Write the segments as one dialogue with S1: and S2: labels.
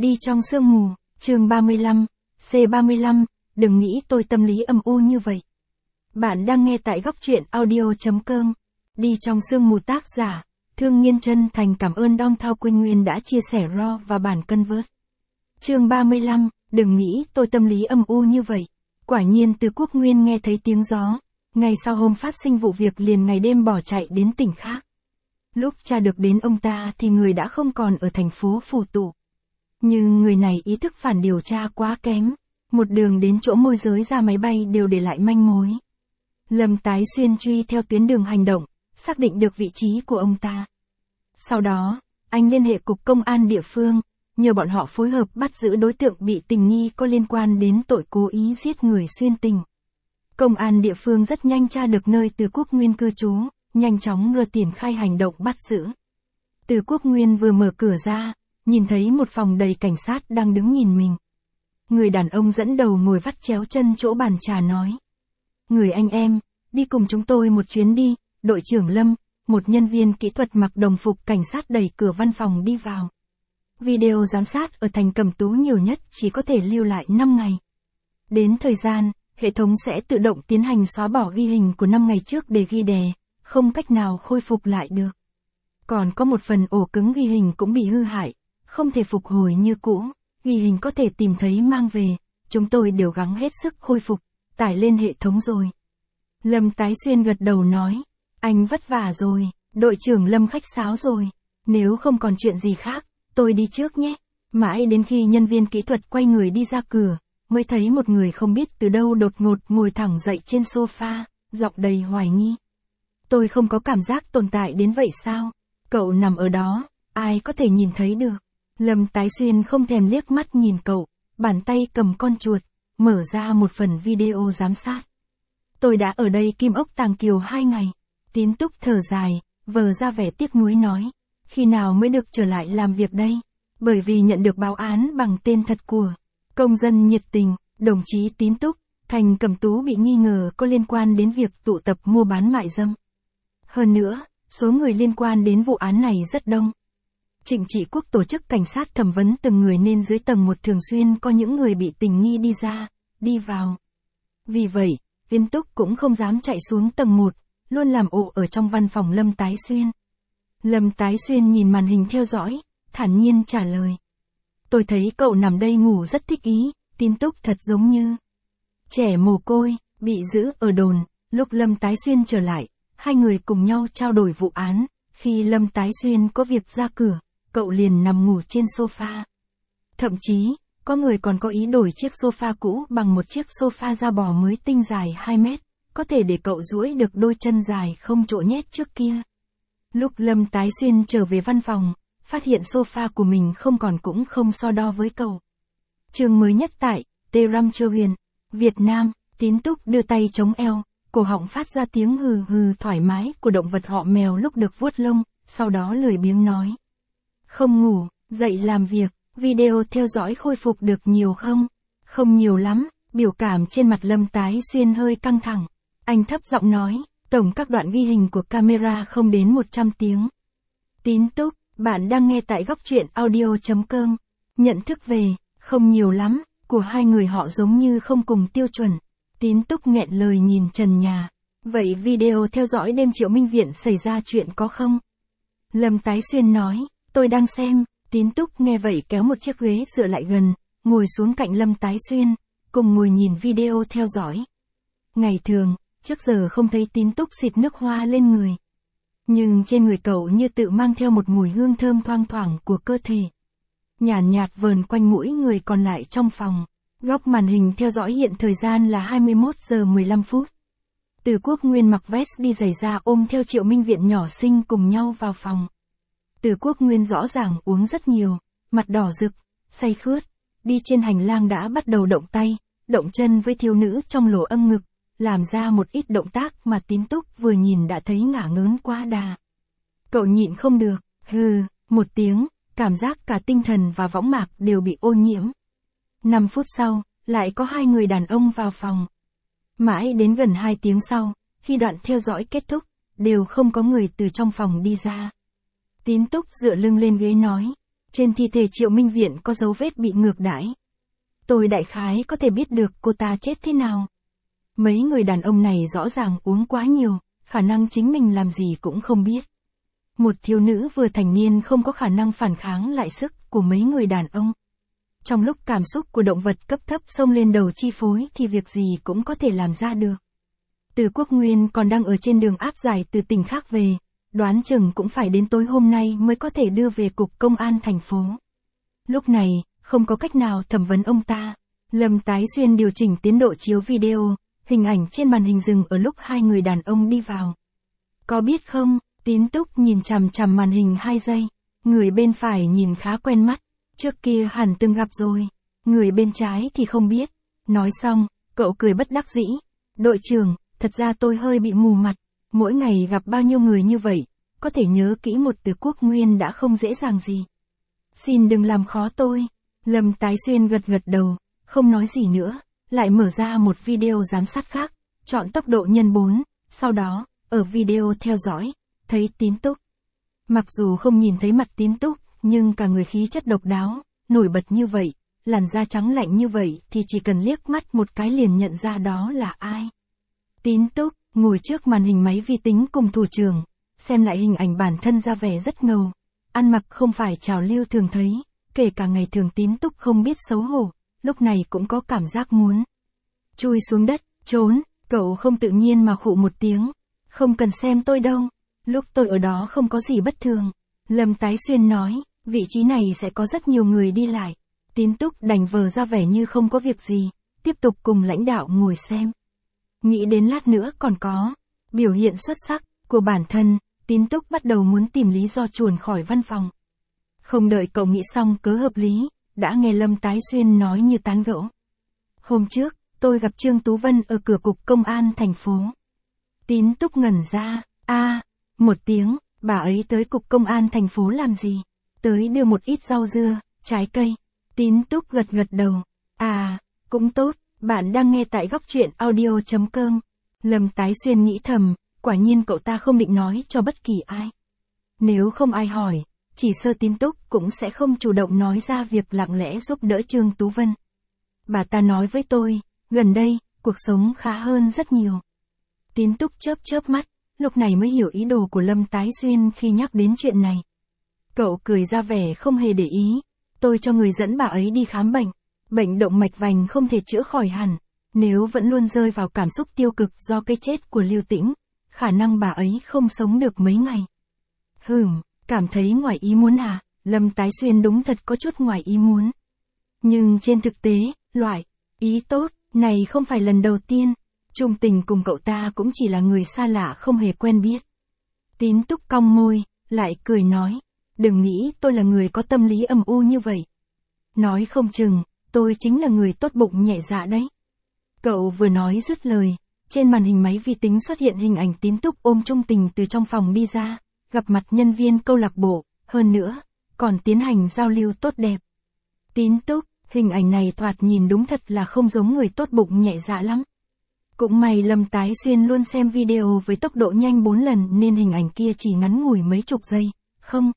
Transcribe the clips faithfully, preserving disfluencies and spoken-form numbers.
S1: Đi trong sương mù, chương ba mươi lăm, C ba mươi lăm, đừng nghĩ tôi tâm lý âm u như vậy. Bạn đang nghe tại góc truyện audio.com. Đi trong sương mù tác giả, Thương Nghiên chân thành cảm ơn Dom Thao Quyên Nguyên đã chia sẻ raw và bản convert. Chương ba mươi lăm, đừng nghĩ tôi tâm lý âm u như vậy. Quả nhiên Từ Quốc Nguyên nghe thấy tiếng gió, ngày sau hôm phát sinh vụ việc liền ngày đêm bỏ chạy đến tỉnh khác. Lúc tra được đến ông ta thì người đã không còn ở thành phố Phù Tụ. Nhưng người này ý thức phản điều tra quá kém, một đường đến chỗ môi giới ra máy bay đều để lại manh mối. Lâm Tái Xuyên truy theo tuyến đường hành động, xác định được vị trí của ông ta. Sau đó, anh liên hệ cục công an địa phương, nhờ bọn họ phối hợp bắt giữ đối tượng bị tình nghi có liên quan đến tội cố ý giết người xuyên tình. Công an địa phương rất nhanh tra được nơi Từ Quốc Nguyên cư trú, nhanh chóng đưa triển khai hành động bắt giữ. Từ Quốc Nguyên vừa mở cửa ra, nhìn thấy một phòng đầy cảnh sát đang đứng nhìn mình. Người đàn ông dẫn đầu ngồi vắt chéo chân chỗ bàn trà nói. Người anh em, đi cùng chúng tôi một chuyến đi, đội trưởng Lâm, một nhân viên kỹ thuật mặc đồng phục cảnh sát đẩy cửa văn phòng đi vào. Video giám sát ở thành Cẩm Tú nhiều nhất chỉ có thể lưu lại năm ngày. Đến thời gian, hệ thống sẽ tự động tiến hành xóa bỏ ghi hình của năm ngày trước để ghi đè, không cách nào khôi phục lại được. Còn có một phần ổ cứng ghi hình cũng bị hư hại, không thể phục hồi như cũ, ghi hình có thể tìm thấy mang về, chúng tôi đều gắng hết sức khôi phục, tải lên hệ thống rồi. Lâm Tái Xuyên gật đầu nói, anh vất vả rồi, đội trưởng Lâm khách sáo rồi, nếu không còn chuyện gì khác, tôi đi trước nhé. Mãi đến khi nhân viên kỹ thuật quay người đi ra cửa, mới thấy một người không biết từ đâu đột ngột ngồi thẳng dậy trên sofa, giọng đầy hoài nghi. Tôi không có cảm giác tồn tại đến vậy sao? Cậu nằm ở đó, ai có thể nhìn thấy được? Lâm Tái Xuyên không thèm liếc mắt nhìn cậu, bàn tay cầm con chuột, mở ra một phần video giám sát. Tôi đã ở đây Kim Ốc Tàng Kiều hai ngày. Tín Túc thở dài, vờ ra vẻ tiếc nuối nói. Khi nào mới được trở lại làm việc đây? Bởi vì nhận được báo án bằng tên thật của công dân nhiệt tình, đồng chí Tín Túc, thành Cẩm Tú bị nghi ngờ có liên quan đến việc tụ tập mua bán mại dâm. Hơn nữa, số người liên quan đến vụ án này rất đông. Trịnh Trị Quốc tổ chức cảnh sát thẩm vấn từng người nên dưới tầng một thường xuyên có những người bị tình nghi đi ra, đi vào. Vì vậy, Tín Túc cũng không dám chạy xuống tầng một, luôn làm ộ ở trong văn phòng Lâm Tái Xuyên. Lâm Tái Xuyên nhìn màn hình theo dõi, thản nhiên trả lời. Tôi thấy cậu nằm đây ngủ rất thích ý, Tín Túc thật giống như trẻ mồ côi, bị giữ ở đồn. Lúc Lâm Tái Xuyên trở lại, hai người cùng nhau trao đổi vụ án. Khi Lâm Tái Xuyên có việc ra cửa, cậu liền nằm ngủ trên sofa. Thậm chí, có người còn có ý đổi chiếc sofa cũ bằng một chiếc sofa da bò mới tinh dài hai mét, có thể để cậu duỗi được đôi chân dài không chỗ nhét trước kia. Lúc Lâm Tái Xuyên trở về văn phòng, phát hiện sofa của mình không còn cũng không so đo với cậu. Chương mới nhất tại T-Ram Châu Huyền, Việt Nam, Tín Túc đưa tay chống eo, cổ họng phát ra tiếng hừ hừ thoải mái của động vật họ mèo lúc được vuốt lông, sau đó lười biếng nói. Không ngủ, dậy làm việc, video theo dõi khôi phục được nhiều không? Không nhiều lắm, biểu cảm trên mặt Lâm Tái Xuyên hơi căng thẳng. Anh thấp giọng nói, tổng các đoạn ghi hình của camera không đến một trăm tiếng. Tín Túc, bạn đang nghe tại góc truyện audio.com. Nhận thức về, không nhiều lắm, của hai người họ giống như không cùng tiêu chuẩn. Tín Túc nghẹn lời nhìn trần nhà. Vậy video theo dõi đêm Triệu Minh Viện xảy ra chuyện có không? Lâm Tái Xuyên nói, tôi đang xem. Tín Túc nghe vậy kéo một chiếc ghế dựa lại gần, ngồi xuống cạnh Lâm Tái Xuyên, cùng ngồi nhìn video theo dõi. Ngày thường, trước giờ không thấy Tín Túc xịt nước hoa lên người. Nhưng trên người cậu như tự mang theo một mùi hương thơm thoang thoảng của cơ thể. Nhàn nhạt, nhạt vờn quanh mũi người còn lại trong phòng. Góc màn hình theo dõi hiện thời gian là hai mươi mốt giờ mười lăm phút. Từ Quốc Nguyên mặc vest đi giày da ôm theo Triệu Minh Viện nhỏ xinh cùng nhau vào phòng. Từ Quốc Nguyên rõ ràng uống rất nhiều, mặt đỏ rực, say khướt, đi trên hành lang đã bắt đầu động tay, động chân với thiếu nữ trong lỗ âm ngực, làm ra một ít động tác mà Tín Túc vừa nhìn đã thấy ngả ngớn quá đà. Cậu nhịn không được, hừ, một tiếng, cảm giác cả tinh thần và võng mạc đều bị ô nhiễm. Năm phút sau, lại có hai người đàn ông vào phòng. Mãi đến gần hai tiếng sau, khi đoạn theo dõi kết thúc, đều không có người từ trong phòng đi ra. Tín Túc dựa lưng lên ghế nói, Trên thi thể Triệu Minh Viện có dấu vết bị ngược đãi. Tôi đại khái có thể biết được cô ta chết thế nào. Mấy người đàn ông này rõ ràng uống quá nhiều, khả năng chính mình làm gì cũng không biết. Một thiếu nữ vừa thành niên không có khả năng phản kháng lại sức của mấy người đàn ông. Trong lúc cảm xúc của động vật cấp thấp xông lên đầu chi phối thì việc gì cũng có thể làm ra được. Từ Quốc Nguyên còn đang ở trên đường áp giải từ tỉnh khác về, đoán chừng cũng phải đến tối hôm nay mới có thể đưa về cục công an thành phố. Lúc này, không có cách nào thẩm vấn ông ta. Lâm Tái Xuyên điều chỉnh tiến độ chiếu video, hình ảnh trên màn hình dừng ở lúc hai người đàn ông đi vào. Có biết không, Tín Túc nhìn chằm chằm màn hình hai giây, người bên phải nhìn khá quen mắt, trước kia hẳn từng gặp rồi, người bên trái thì không biết. Nói xong, cậu cười bất đắc dĩ, đội trưởng, thật ra tôi hơi bị mù mặt, mỗi ngày gặp bao nhiêu người như vậy, có thể nhớ kỹ một từ Quốc Nguyên đã không dễ dàng gì. Xin đừng làm khó tôi. Lâm Tái Xuyên gật gật đầu, không nói gì nữa, lại mở ra một video giám sát khác, chọn tốc độ nhân bốn, sau đó, ở video theo dõi, thấy Tín Túc. Mặc dù không nhìn thấy mặt Tín Túc, nhưng cả người khí chất độc đáo, nổi bật như vậy, làn da trắng lạnh như vậy thì chỉ cần liếc mắt một cái liền nhận ra đó là ai. Tín Túc, ngồi trước màn hình máy vi tính cùng thủ trưởng, xem lại hình ảnh bản thân ra vẻ rất ngầu, ăn mặc không phải trào lưu thường thấy, kể cả ngày thường Tín Túc không biết xấu hổ, lúc này cũng có cảm giác muốn chui xuống đất, trốn, cậu không tự nhiên mà khụ một tiếng, không cần xem tôi đâu, lúc tôi ở đó không có gì bất thường. Lâm Tái Xuyên nói, vị trí này sẽ có rất nhiều người đi lại. Tín Túc đành vờ ra vẻ như không có việc gì, tiếp tục cùng lãnh đạo ngồi xem. Nghĩ đến lát nữa còn có biểu hiện xuất sắc của bản thân, Tín Túc bắt đầu muốn tìm lý do chuồn khỏi văn phòng. Không đợi cậu nghĩ xong cớ hợp lý, đã nghe Lâm Tái Xuyên nói như tán gẫu. Hôm trước, tôi gặp Trương Tú Vân ở cửa cục công an thành phố. Tín Túc ngẩn ra, a, một tiếng, bà ấy tới cục công an thành phố làm gì? Tới đưa một ít rau dưa, trái cây. Tín Túc gật gật đầu, à, cũng tốt, bạn đang nghe tại góc truyện audio chấm com. Lâm Tái Xuyên nghĩ thầm, quả nhiên cậu ta không định nói cho bất kỳ ai. Nếu không ai hỏi, chỉ sơ Tín Túc cũng sẽ không chủ động nói ra việc lặng lẽ giúp đỡ Trương Tú Vân. Bà ta nói với tôi, gần đây, cuộc sống khá hơn rất nhiều. Tín Túc chớp chớp mắt, lúc này mới hiểu ý đồ của Lâm Tái Xuyên khi nhắc đến chuyện này. Cậu cười ra vẻ không hề để ý, tôi cho người dẫn bà ấy đi khám bệnh. Bệnh động mạch vành không thể chữa khỏi hẳn, nếu vẫn luôn rơi vào cảm xúc tiêu cực do cái chết của Lưu Tĩnh, khả năng bà ấy không sống được mấy ngày. Hừm, cảm thấy ngoài ý muốn à? Lâm Tái Xuyên đúng thật có chút ngoài ý muốn. Nhưng trên thực tế, loại ý tốt này không phải lần đầu tiên. Trung tình cùng cậu ta cũng chỉ là người xa lạ không hề quen biết. Tín Túc cong môi, lại cười nói, đừng nghĩ tôi là người có tâm lý âm u như vậy. Nói không chừng, tôi chính là người tốt bụng nhẹ dạ đấy. Cậu vừa nói dứt lời, trên màn hình máy vi tính xuất hiện hình ảnh Tín Túc ôm Trung tình từ trong phòng đi ra, gặp mặt nhân viên câu lạc bộ, hơn nữa, còn tiến hành giao lưu tốt đẹp. Tín Túc, hình ảnh này thoạt nhìn đúng thật là không giống người tốt bụng nhẹ dạ lắm. Cũng may Lâm Tái Xuyên luôn xem video với tốc độ nhanh bốn lần nên hình ảnh kia chỉ ngắn ngủi mấy chục giây, không.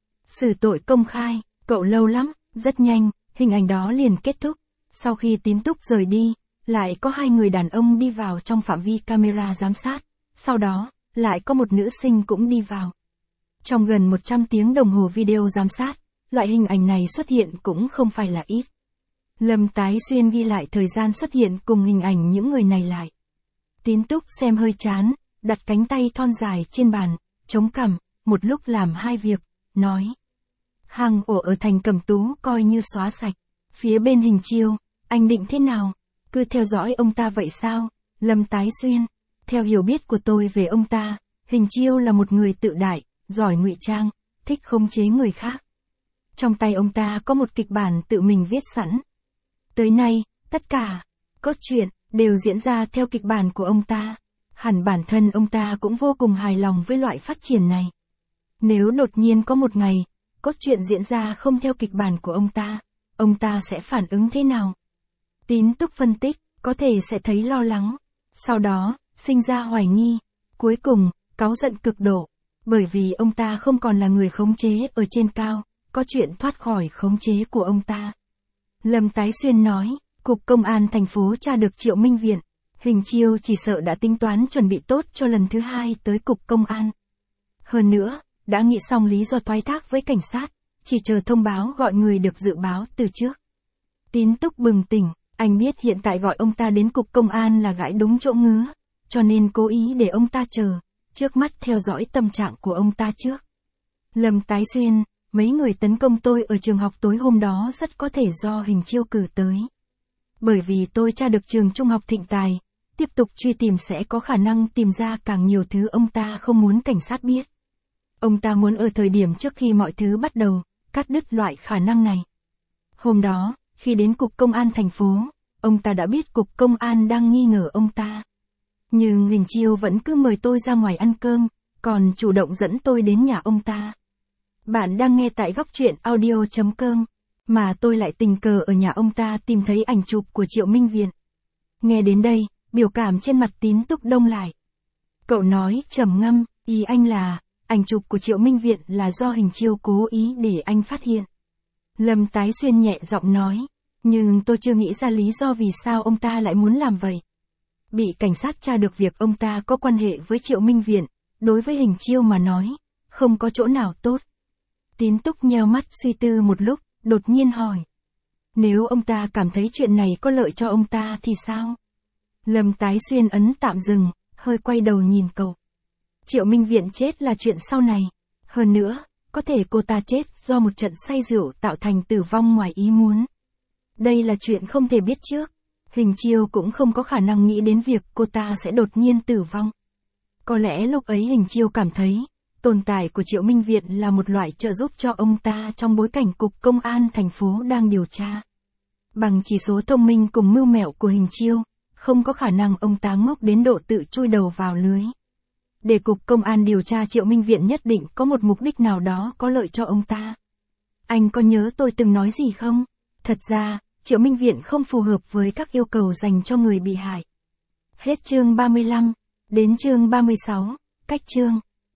S1: Xử tội công khai, cậu lâu lắm, rất nhanh, hình ảnh đó liền kết thúc. Sau khi Tín Túc rời đi, lại có hai người đàn ông đi vào trong phạm vi camera giám sát, sau đó, lại có một nữ sinh cũng đi vào. Trong gần một trăm tiếng đồng hồ video giám sát, loại hình ảnh này xuất hiện cũng không phải là ít. Lâm Tái Xuyên ghi lại thời gian xuất hiện cùng hình ảnh những người này lại. Tín Túc xem hơi chán, đặt cánh tay thon dài trên bàn, chống cằm, một lúc làm hai việc, nói. Hàng ổ ở thành Cẩm Tú coi như xóa sạch. Phía bên Hình Chiêu, anh định thế nào? Cứ theo dõi ông ta vậy sao? Lâm Tái Xuyên, theo hiểu biết của tôi về ông ta, Hình Chiêu là một người tự đại, giỏi ngụy trang, thích khống chế người khác. Trong tay ông ta có một kịch bản tự mình viết sẵn. Tới nay, tất cả cốt truyện đều diễn ra theo kịch bản của ông ta. Hẳn bản thân ông ta cũng vô cùng hài lòng với loại phát triển này. Nếu đột nhiên có một ngày, cốt truyện diễn ra không theo kịch bản của ông ta, ông ta sẽ phản ứng thế nào? Tín Túc phân tích, có thể sẽ thấy lo lắng. Sau đó, sinh ra hoài nghi. Cuối cùng, cáu giận cực độ. Bởi vì ông ta không còn là người khống chế ở trên cao, có chuyện thoát khỏi khống chế của ông ta. Lâm Tái Xuyên nói, Cục Công an thành phố tra được Triệu Minh Viện. Hình Chiêu chỉ sợ đã tính toán chuẩn bị tốt cho lần thứ hai tới Cục Công an. Hơn nữa, đã nghĩ xong lý do thoái thác với cảnh sát, chỉ chờ thông báo gọi người được dự báo từ trước. Tín Túc bừng tỉnh, anh biết hiện tại gọi ông ta đến Cục Công an là gãi đúng chỗ ngứa, cho nên cố ý để ông ta chờ, trước mắt theo dõi tâm trạng của ông ta trước. Lâm Tái Xuyên, mấy người tấn công tôi ở trường học tối hôm đó rất có thể do Hình Chiêu cử tới. Bởi vì tôi tra được trường trung học Thịnh Tài, tiếp tục truy tìm sẽ có khả năng tìm ra càng nhiều thứ ông ta không muốn cảnh sát biết. Ông ta muốn ở thời điểm trước khi mọi thứ bắt đầu, cắt đứt loại khả năng này. Hôm đó, khi đến Cục Công an thành phố, ông ta đã biết Cục Công an đang nghi ngờ ông ta. Nhưng Hình Chiêu vẫn cứ mời tôi ra ngoài ăn cơm, còn chủ động dẫn tôi đến nhà ông ta. Bạn đang nghe tại góc truyện audio chấm com, mà tôi lại tình cờ ở nhà ông ta tìm thấy ảnh chụp của Triệu Minh Viện. Nghe đến đây, biểu cảm trên mặt Tín Túc đông lại. Cậu nói trầm ngâm, ý anh là, ảnh chụp của Triệu Minh Viện là do Hình Chiêu cố ý để anh phát hiện. Lâm Tái Xuyên nhẹ giọng nói, nhưng tôi chưa nghĩ ra lý do vì sao ông ta lại muốn làm vậy. Bị cảnh sát tra được việc ông ta có quan hệ với Triệu Minh Viện, đối với Hình Chiêu mà nói, không có chỗ nào tốt. Tín Túc nheo mắt suy tư một lúc, đột nhiên hỏi. Nếu ông ta cảm thấy chuyện này có lợi cho ông ta thì sao? Lâm Tái Xuyên ấn tạm dừng, hơi quay đầu nhìn cậu. Triệu Minh Viện chết là chuyện sau này. Hơn nữa, có thể cô ta chết do một trận say rượu tạo thành tử vong ngoài ý muốn. Đây là chuyện không thể biết trước. Hình Chiêu cũng không có khả năng nghĩ đến việc cô ta sẽ đột nhiên tử vong. Có lẽ lúc ấy Hình Chiêu cảm thấy, tồn tại của Triệu Minh Viện là một loại trợ giúp cho ông ta trong bối cảnh Cục Công an thành phố đang điều tra. Bằng chỉ số thông minh cùng mưu mẹo của Hình Chiêu, không có khả năng ông ta ngốc đến độ tự chui đầu vào lưới. Để Cục Công an điều tra Triệu Minh Viện nhất định có một mục đích nào đó có lợi cho ông ta. Anh có nhớ tôi từng nói gì không? Thật ra, Triệu Minh Viện không phù hợp với các yêu cầu dành cho người bị hại. Hết chương ba mươi lăm, đến chương ba mươi sáu, cách chương.